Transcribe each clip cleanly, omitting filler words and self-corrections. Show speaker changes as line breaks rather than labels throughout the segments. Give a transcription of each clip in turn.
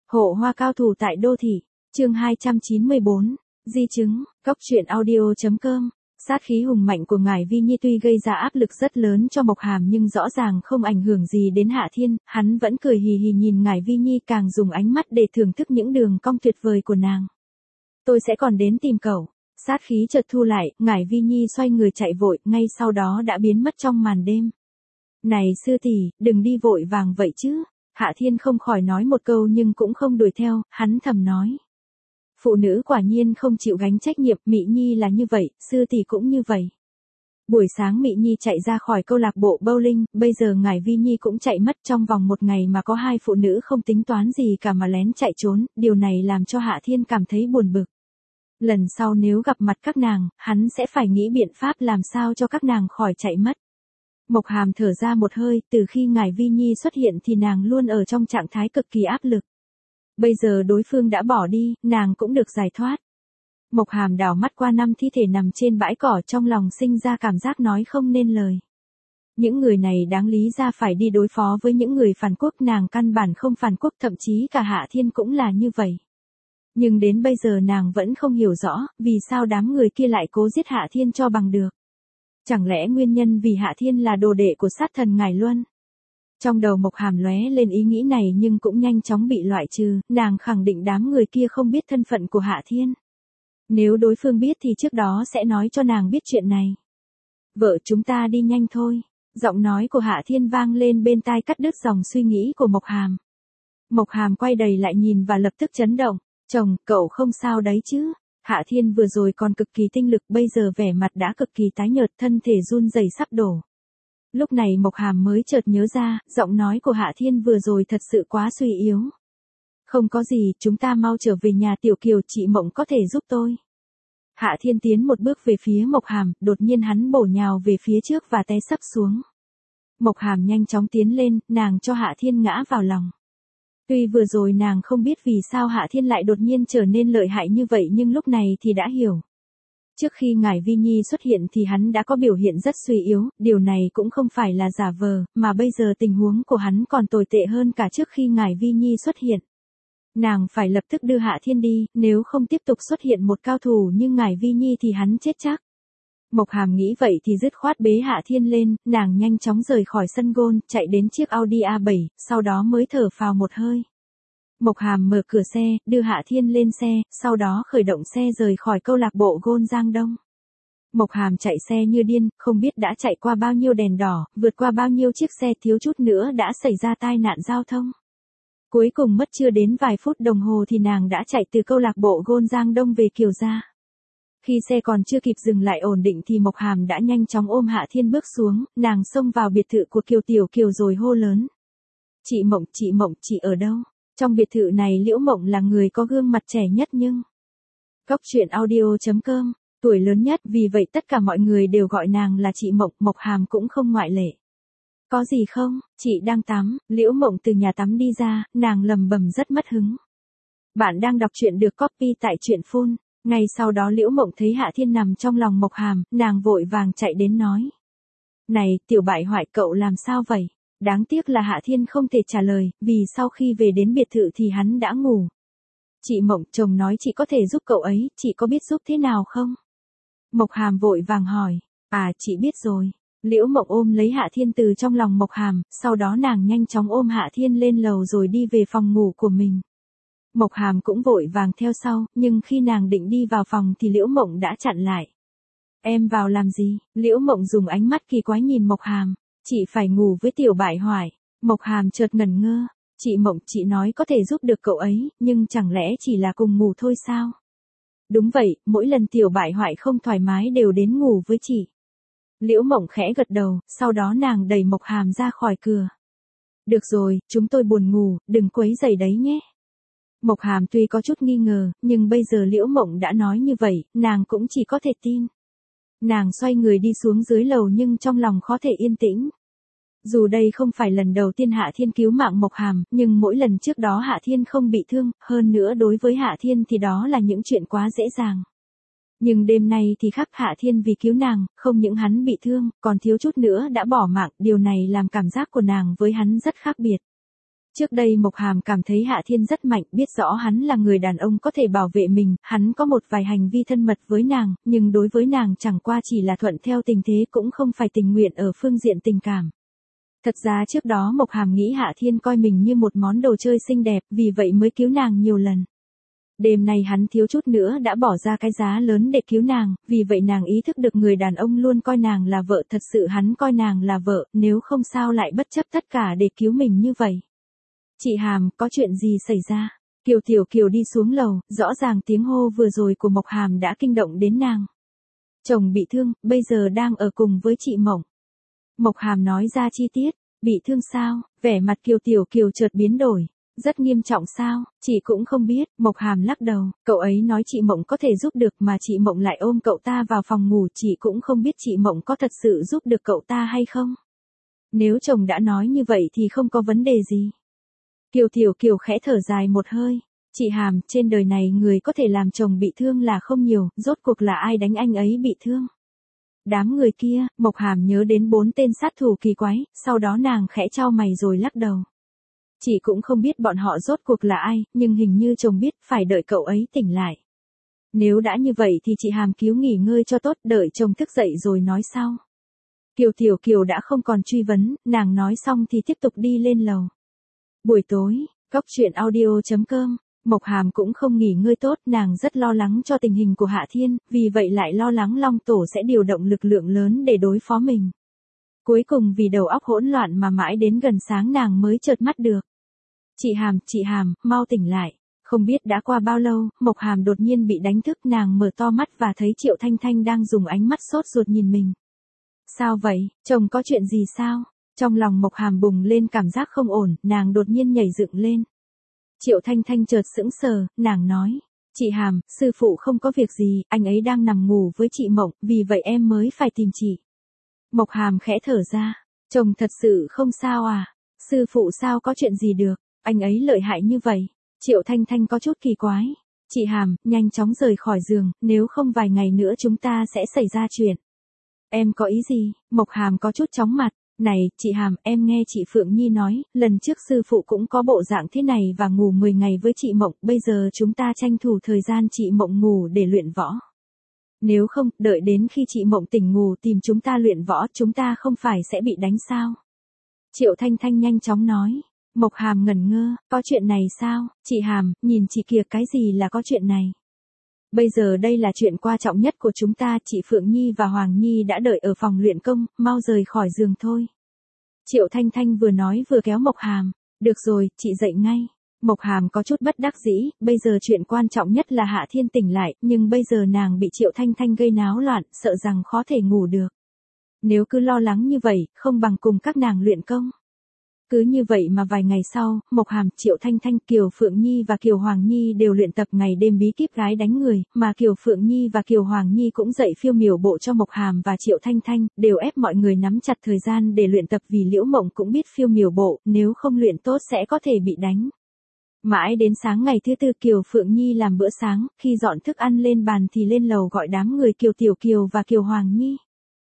Hộ hoa cao thủ tại đô thị, chương 294, di chứng, Cóc truyện audio.com. Sát khí hùng mạnh của ngải Vi Nhi tuy gây ra áp lực rất lớn cho Mộc Hàm nhưng rõ ràng không ảnh hưởng gì đến Hạ Thiên, hắn vẫn cười hì hì nhìn ngải Vi Nhi, càng dùng ánh mắt để thưởng thức những đường cong tuyệt vời của nàng. Tôi sẽ còn đến tìm cậu. Sát khí chợt thu lại, ngải Vi Nhi xoay người chạy vội, ngay sau đó đã biến mất trong màn đêm. Này sư tỷ, đừng đi vội vàng vậy chứ. Hạ Thiên không khỏi nói một câu nhưng cũng không đuổi theo, hắn thầm nói. Phụ nữ quả nhiên không chịu gánh trách nhiệm, Mị Nhi là như vậy, sư tỷ cũng như vậy. Buổi sáng Mị Nhi chạy ra khỏi câu lạc bộ bowling, bây giờ ngải Vi Nhi cũng chạy mất, trong vòng một ngày mà có hai phụ nữ không tính toán gì cả mà lén chạy trốn, điều này làm cho Hạ Thiên cảm thấy buồn bực. Lần sau nếu gặp mặt các nàng, hắn sẽ phải nghĩ biện pháp làm sao cho các nàng khỏi chạy mất. Mộc Hàm thở ra một hơi, từ khi ngải Vi Nhi xuất hiện thì nàng luôn ở trong trạng thái cực kỳ áp lực. Bây giờ đối phương đã bỏ đi, nàng cũng được giải thoát. Mộc Hàm đảo mắt qua 5 thi thể nằm trên bãi cỏ, trong lòng sinh ra cảm giác nói không nên lời. Những người này đáng lý ra phải đi đối phó với những người phản quốc, nàng căn bản không phản quốc, thậm chí cả Hạ Thiên cũng là như vậy. Nhưng đến bây giờ nàng vẫn không hiểu rõ, vì sao đám người kia lại cố giết Hạ Thiên cho bằng được. Chẳng lẽ nguyên nhân vì Hạ Thiên là đồ đệ của sát thần Ngải Luân? Trong đầu Mộc Hàm lóe lên ý nghĩ này nhưng cũng nhanh chóng bị loại trừ, nàng khẳng định đám người kia không biết thân phận của Hạ Thiên. Nếu đối phương biết thì trước đó sẽ nói cho nàng biết chuyện này. Vợ chúng ta đi nhanh thôi. Giọng nói của Hạ Thiên vang lên bên tai cắt đứt dòng suy nghĩ của Mộc Hàm. Mộc Hàm quay đầy lại nhìn và lập tức chấn động. Chồng, cậu không sao đấy chứ? Hạ Thiên vừa rồi còn cực kỳ tinh lực, bây giờ vẻ mặt đã cực kỳ tái nhợt, thân thể run rẩy sắp đổ. Lúc này Mộc Hàm mới chợt nhớ ra, giọng nói của Hạ Thiên vừa rồi thật sự quá suy yếu. Không có gì, chúng ta mau trở về nhà Tiểu Kiều, chị Mộng có thể giúp tôi. Hạ Thiên tiến một bước về phía Mộc Hàm, đột nhiên hắn bổ nhào về phía trước và té sấp xuống. Mộc Hàm nhanh chóng tiến lên, nàng cho Hạ Thiên ngã vào lòng. Tuy vừa rồi nàng không biết vì sao Hạ Thiên lại đột nhiên trở nên lợi hại như vậy nhưng lúc này thì đã hiểu. Trước khi ngải Vi Nhi xuất hiện thì hắn đã có biểu hiện rất suy yếu, điều này cũng không phải là giả vờ, mà bây giờ tình huống của hắn còn tồi tệ hơn cả trước khi ngải Vi Nhi xuất hiện. Nàng phải lập tức đưa Hạ Thiên đi, nếu không tiếp tục xuất hiện một cao thủ như ngải Vi Nhi thì hắn chết chắc. Mộc Hàm nghĩ vậy thì dứt khoát bế Hạ Thiên lên, nàng nhanh chóng rời khỏi sân golf, chạy đến chiếc Audi A7, sau đó mới thở phào một hơi. Mộc Hàm mở cửa xe, đưa Hạ Thiên lên xe, sau đó khởi động xe rời khỏi câu lạc bộ golf Giang Đông. Mộc Hàm chạy xe như điên, không biết đã chạy qua bao nhiêu đèn đỏ, vượt qua bao nhiêu chiếc xe, thiếu chút nữa đã xảy ra tai nạn giao thông. Cuối cùng mất chưa đến vài phút đồng hồ thì nàng đã chạy từ câu lạc bộ golf Giang Đông về Kiều gia. Khi xe còn chưa kịp dừng lại ổn định thì Mộc Hàm đã nhanh chóng ôm Hạ Thiên bước xuống, nàng xông vào biệt thự của Tiểu Kiều rồi hô lớn. Chị Mộng, chị ở đâu? Trong biệt thự này Liễu Mộng là người có gương mặt trẻ nhất nhưng... Cóc truyện audio.com, tuổi lớn nhất, vì vậy tất cả mọi người đều gọi nàng là chị Mộng, Mộc Hàm cũng không ngoại lệ. Có gì không? Chị đang tắm. Liễu Mộng từ nhà tắm đi ra, nàng lầm bầm rất mất hứng. Bạn đang đọc truyện được copy tại truyện phun. Ngay sau đó Liễu Mộng thấy Hạ Thiên nằm trong lòng Mộc Hàm, nàng vội vàng chạy đến nói. Này, tiểu bại hoại, cậu làm sao vậy? Đáng tiếc là Hạ Thiên không thể trả lời, vì sau khi về đến biệt thự thì hắn đã ngủ. Chị Mộng, chồng nói chị có thể giúp cậu ấy, chị có biết giúp thế nào không? Mộc Hàm vội vàng hỏi. À, chị biết rồi. Liễu Mộng ôm lấy Hạ Thiên từ trong lòng Mộc Hàm, sau đó nàng nhanh chóng ôm Hạ Thiên lên lầu rồi đi về phòng ngủ của mình. Mộc Hàm cũng vội vàng theo sau, nhưng khi nàng định đi vào phòng thì Liễu Mộng đã chặn lại. Em vào làm gì? Liễu Mộng dùng ánh mắt kỳ quái nhìn Mộc Hàm. Chị phải ngủ với tiểu bại hoại. Mộc Hàm chợt ngẩn ngơ. Chị Mộng, chị nói có thể giúp được cậu ấy, nhưng chẳng lẽ chỉ là cùng ngủ thôi sao? Đúng vậy, mỗi lần tiểu bại hoại không thoải mái đều đến ngủ với chị. Liễu Mộng khẽ gật đầu, sau đó nàng đẩy Mộc Hàm ra khỏi cửa. Được rồi, chúng tôi buồn ngủ, đừng quấy rầy đấy nhé. Mộc Hàm tuy có chút nghi ngờ, nhưng bây giờ Liễu Mộng đã nói như vậy, nàng cũng chỉ có thể tin. Nàng xoay người đi xuống dưới lầu nhưng trong lòng khó thể yên tĩnh. Dù đây không phải lần đầu tiên Hạ Thiên cứu mạng Mộc Hàm, nhưng mỗi lần trước đó Hạ Thiên không bị thương, hơn nữa đối với Hạ Thiên thì đó là những chuyện quá dễ dàng. Nhưng đêm nay thì khác, Hạ Thiên vì cứu nàng, không những hắn bị thương, còn thiếu chút nữa đã bỏ mạng, điều này làm cảm giác của nàng với hắn rất khác biệt. Trước đây Mộc Hàm cảm thấy Hạ Thiên rất mạnh, biết rõ hắn là người đàn ông có thể bảo vệ mình, hắn có một vài hành vi thân mật với nàng, nhưng đối với nàng chẳng qua chỉ là thuận theo tình thế cũng không phải tình nguyện ở phương diện tình cảm. Thật ra trước đó Mộc Hàm nghĩ Hạ Thiên coi mình như một món đồ chơi xinh đẹp, vì vậy mới cứu nàng nhiều lần. Đêm nay hắn thiếu chút nữa đã bỏ ra cái giá lớn để cứu nàng, vì vậy nàng ý thức được người đàn ông luôn coi nàng là vợ, thật sự hắn coi nàng là vợ, nếu không sao lại bất chấp tất cả để cứu mình như vậy. Chị Hàm, có chuyện gì xảy ra? Kiều Tiểu Kiều đi xuống lầu, rõ ràng tiếng hô vừa rồi của Mộc Hàm đã kinh động đến nàng. Chồng bị thương, bây giờ đang ở cùng với chị Mộng. Mộc Hàm nói ra chi tiết, bị thương sao? Vẻ mặt Kiều Tiểu Kiều chợt biến đổi. Rất nghiêm trọng sao? Chị cũng không biết, Mộc Hàm lắc đầu, cậu ấy nói chị Mộng có thể giúp được mà chị Mộng lại ôm cậu ta vào phòng ngủ, chị cũng không biết chị Mộng có thật sự giúp được cậu ta hay không. Nếu chồng đã nói như vậy thì không có vấn đề gì. Kiều Tiểu Kiều khẽ thở dài một hơi. Chị Hàm, trên đời này người có thể làm chồng bị thương là không nhiều, rốt cuộc là ai đánh anh ấy bị thương? Đám người kia, Mộc Hàm nhớ đến 4 tên sát thủ kỳ quái, sau đó nàng khẽ chau mày rồi lắc đầu. Chị cũng không biết bọn họ rốt cuộc là ai, nhưng hình như chồng biết, phải đợi cậu ấy tỉnh lại. Nếu đã như vậy thì chị Hàm cứu nghỉ ngơi cho tốt, đợi chồng thức dậy rồi nói sau. Kiều Tiểu Kiều đã không còn truy vấn, nàng nói xong thì tiếp tục đi lên lầu. Buổi tối, Cóc truyện audio.com, Mộc Hàm cũng không nghỉ ngơi tốt, nàng rất lo lắng cho tình hình của Hạ Thiên, vì vậy lại lo lắng Long Tổ sẽ điều động lực lượng lớn để đối phó mình. Cuối cùng vì đầu óc hỗn loạn mà mãi đến gần sáng nàng mới chợt mắt được. Chị Hàm, mau tỉnh lại. Không biết đã qua bao lâu, Mộc Hàm đột nhiên bị đánh thức, nàng mở to mắt và thấy Triệu Thanh Thanh đang dùng ánh mắt sốt ruột nhìn mình. Sao vậy, chồng có chuyện gì sao? Trong lòng Mộc Hàm bùng lên cảm giác không ổn, nàng đột nhiên nhảy dựng lên. Triệu Thanh Thanh chợt sững sờ, nàng nói. Chị Hàm, sư phụ không có việc gì, anh ấy đang nằm ngủ với chị Mộng, vì vậy em mới phải tìm chị. Mộc Hàm khẽ thở ra. Chồng thật sự không sao à? Sư phụ sao có chuyện gì được? Anh ấy lợi hại như vậy. Triệu Thanh Thanh có chút kỳ quái. Chị Hàm, nhanh chóng rời khỏi giường, nếu không vài ngày nữa chúng ta sẽ xảy ra chuyện. Em có ý gì? Mộc Hàm có chút chóng mặt. Này, chị Hàm, em nghe chị Phượng Nhi nói, lần trước sư phụ cũng có bộ dạng thế này và ngủ 10 ngày với chị Mộng, bây giờ chúng ta tranh thủ thời gian chị Mộng ngủ để luyện võ. Nếu không, đợi đến khi chị Mộng tỉnh ngủ tìm chúng ta luyện võ, chúng ta không phải sẽ bị đánh sao? Triệu Thanh Thanh nhanh chóng nói. Mộc Hàm ngẩn ngơ, có chuyện này sao? Chị Hàm, nhìn chị kìa, cái gì là có chuyện này? Bây giờ đây là chuyện quan trọng nhất của chúng ta, chị Phượng Nhi và Hoàng Nhi đã đợi ở phòng luyện công, mau rời khỏi giường thôi. Triệu Thanh Thanh vừa nói vừa kéo Mộc Hàm. Được rồi, chị dậy ngay. Mộc Hàm có chút bất đắc dĩ, bây giờ chuyện quan trọng nhất là Hạ Thiên tỉnh lại, nhưng bây giờ nàng bị Triệu Thanh Thanh gây náo loạn, sợ rằng khó thể ngủ được. Nếu cứ lo lắng như vậy, không bằng cùng các nàng luyện công. Cứ như vậy mà vài ngày sau, Mộc Hàm, Triệu Thanh Thanh, Kiều Phượng Nhi và Kiều Hoàng Nhi đều luyện tập ngày đêm bí kíp gái đánh người, mà Kiều Phượng Nhi và Kiều Hoàng Nhi cũng dạy phiêu miểu bộ cho Mộc Hàm và Triệu Thanh Thanh, đều ép mọi người nắm chặt thời gian để luyện tập vì Liễu Mộng cũng biết phiêu miểu bộ, nếu không luyện tốt sẽ có thể bị đánh. Mãi đến sáng ngày thứ 4 Kiều Phượng Nhi làm bữa sáng, khi dọn thức ăn lên bàn thì lên lầu gọi đám người Kiều Tiểu Kiều và Kiều Hoàng Nhi.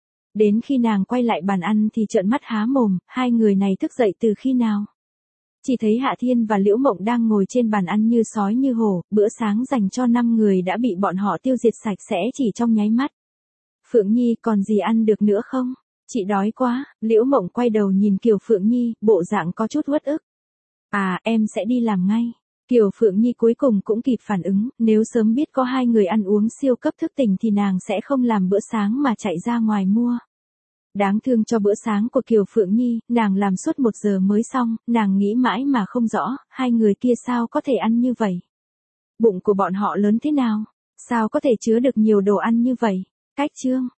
Đến khi nàng quay lại bàn ăn thì trợn mắt há mồm, hai người này thức dậy từ khi nào? Chỉ thấy Hạ Thiên và Liễu Mộng đang ngồi trên bàn ăn như sói như hổ, bữa sáng dành cho 5 người đã bị bọn họ tiêu diệt sạch sẽ chỉ trong nháy mắt. Phượng Nhi, còn gì ăn được nữa không? Chị đói quá. Liễu Mộng quay đầu nhìn Kiều Phượng Nhi, bộ dạng có chút uất ức. À, em sẽ đi làm ngay. Kiều Phượng Nhi cuối cùng cũng kịp phản ứng, nếu sớm biết có hai người ăn uống siêu cấp thức tỉnh thì nàng sẽ không làm bữa sáng mà chạy ra ngoài mua. Đáng thương cho bữa sáng của Kiều Phượng Nhi, nàng làm suốt 1 giờ mới xong, nàng nghĩ mãi mà không rõ, hai người kia sao có thể ăn như vậy. Bụng của bọn họ lớn thế nào? Sao có thể chứa được nhiều đồ ăn như vậy? Cách chương.